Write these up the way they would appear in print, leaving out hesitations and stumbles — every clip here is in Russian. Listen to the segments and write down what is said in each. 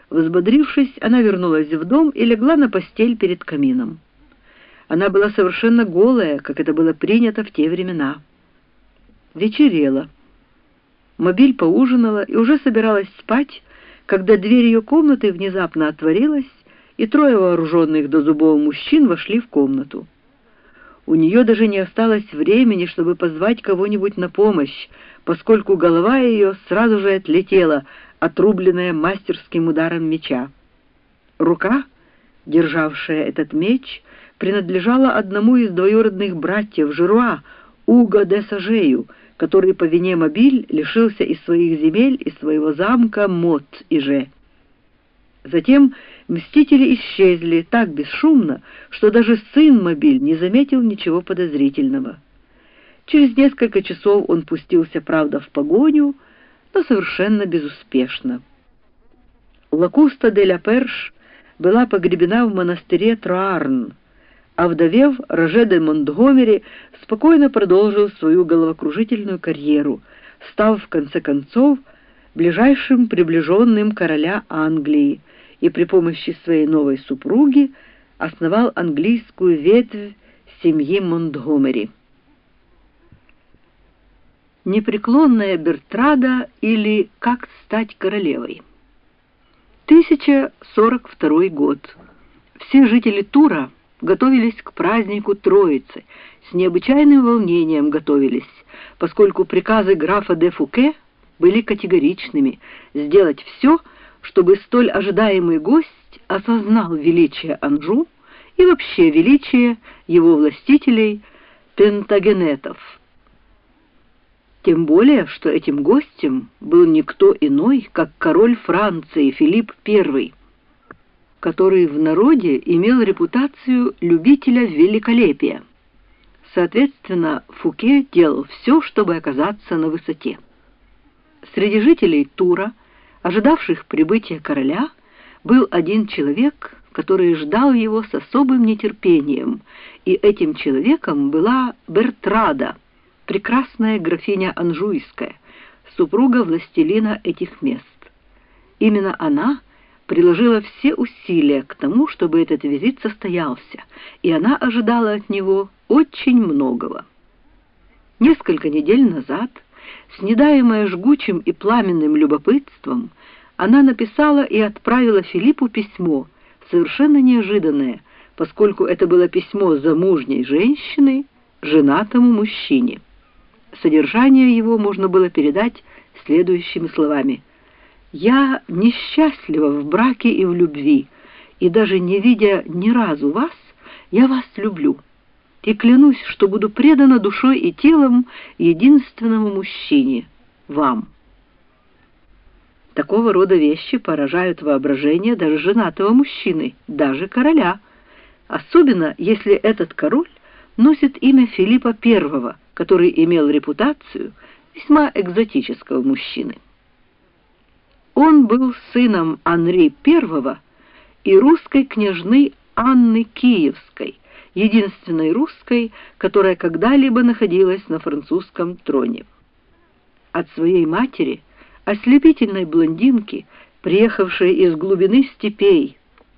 Взбодрившись, она вернулась в дом и легла на постель перед камином. Она была совершенно голая, как это было принято в те времена. Вечерело. Мобиль поужинала и уже собиралась спать, когда дверь ее комнаты внезапно отворилась, и 3 вооруженных до зубов мужчин вошли в комнату. У нее даже не осталось времени, чтобы позвать кого-нибудь на помощь, поскольку голова ее сразу же отлетела, отрубленная мастерским ударом меча. Рука, державшая этот меч, принадлежала одному из двоюродных братьев Жеруа, Уго де Сажею, который по вине Мобиль лишился и своих земель, и своего замка Мот-Иже. Затем мстители исчезли так бесшумно, что даже сын Мобиль не заметил ничего подозрительного. Через несколько часов он пустился, правда, в погоню, но совершенно безуспешно. Лакуста де ля Перш была погребена в монастыре Троарн, а вдовев, Роже де Монтгомери спокойно продолжил свою головокружительную карьеру, став в конце концов ближайшим приближенным короля Англии и при помощи своей новой супруги основал английскую ветвь семьи Монтгомери. Непреклонная Бертрада или «Как стать королевой». 1042 год. Все жители Тура готовились к празднику Троицы, с необычайным волнением готовились, поскольку приказы графа де Фуке были категоричными сделать все, чтобы столь ожидаемый гость осознал величие Анжу и вообще величие его властителей Плантагенетов. Тем более, что этим гостем был никто иной, как король Франции Филипп I, который в народе имел репутацию любителя великолепия. Соответственно, Фуке делал все, чтобы оказаться на высоте. Среди жителей Тура, ожидавших прибытия короля, был один человек, который ждал его с особым нетерпением, и этим человеком была Бертрада, прекрасная графиня Анжуйская, супруга властелина этих мест. Именно она приложила все усилия к тому, чтобы этот визит состоялся, и она ожидала от него очень многого. Несколько недель назад, снедаемая жгучим и пламенным любопытством, она написала и отправила Филиппу письмо, совершенно неожиданное, поскольку это было письмо замужней женщины женатому мужчине. Содержание его можно было передать следующими словами: «Я несчастлива в браке и в любви, и даже не видя ни разу вас, я вас люблю, и клянусь, что буду предана душой и телом единственному мужчине, вам». Такого рода вещи поражают воображение даже женатого мужчины, даже короля, особенно если этот король носит имя Филиппа I, который имел репутацию весьма экзотического мужчины. Он был сыном Анри I и русской княжны Анны Киевской, единственной русской, которая когда-либо находилась на французском троне. От своей матери, ослепительной блондинки, приехавшей из глубины степей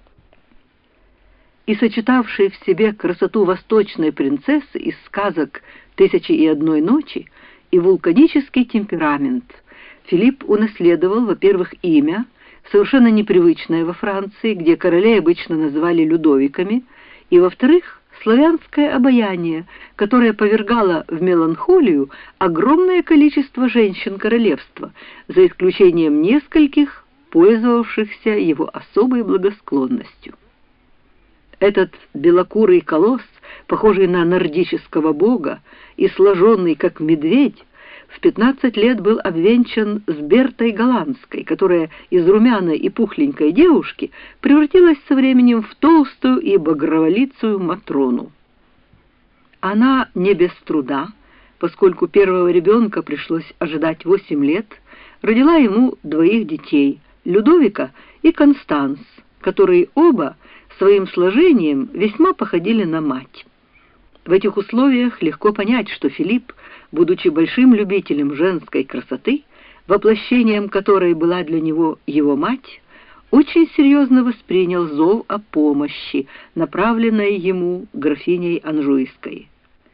и сочетавшей в себе красоту восточной принцессы из сказок «Тысячи и одной ночи» и вулканический темперамент, Филипп унаследовал, во-первых, имя, совершенно непривычное во Франции, где королей обычно называли Людовиками, и, во-вторых, славянское обаяние, которое повергало в меланхолию огромное количество женщин королевства, за исключением нескольких, пользовавшихся его особой благосклонностью. Этот белокурый колосс, похожий на нордического бога и сложенный как медведь, в 15 лет был обвенчан с Бертой Голландской, которая из румяной и пухленькой девушки превратилась со временем в толстую и багроволицую Матрону. Она не без труда, поскольку первого ребенка пришлось ожидать 8 лет, родила ему 2 детей – Людовика и Констанс, которые оба своим сложением весьма походили на мать. В этих условиях легко понять, что Филипп, будучи большим любителем женской красоты, воплощением которой была для него его мать, очень серьезно воспринял зов о помощи, направленной ему графиней Анжуйской.